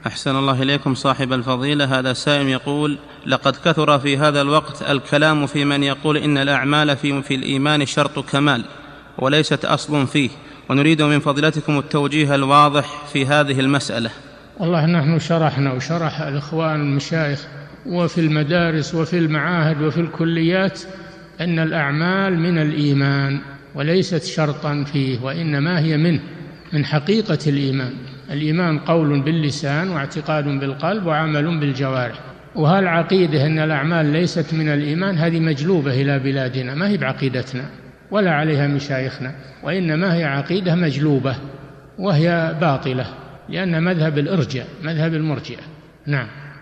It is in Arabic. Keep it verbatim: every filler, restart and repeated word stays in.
أحسن الله إليكم صاحب الفضيلة. هذا سائل يقول: لقد كثر في هذا الوقت الكلام في من يقول إن الأعمال في, في الإيمان شرط كمال وليست أصل فيه، ونريد من فضيلتكم التوجيه الواضح في هذه المسألة. والله نحن شرحنا وشرح الإخوان المشايخ وفي المدارس وفي المعاهد وفي الكليات أن الأعمال من الإيمان وليست شرطا فيه، وإنما هي منه، من حقيقة الإيمان. الإيمان قول باللسان واعتقاد بالقلب وعمل بالجوارح. وهالعقيدة أن الأعمال ليست من الإيمان هذه مجلوبة إلى بلادنا، ما هي بعقيدتنا ولا عليها مشايخنا، وإنما هي عقيدة مجلوبة وهي باطلة، لأن مذهب الإرجاء مذهب المرجئة. نعم.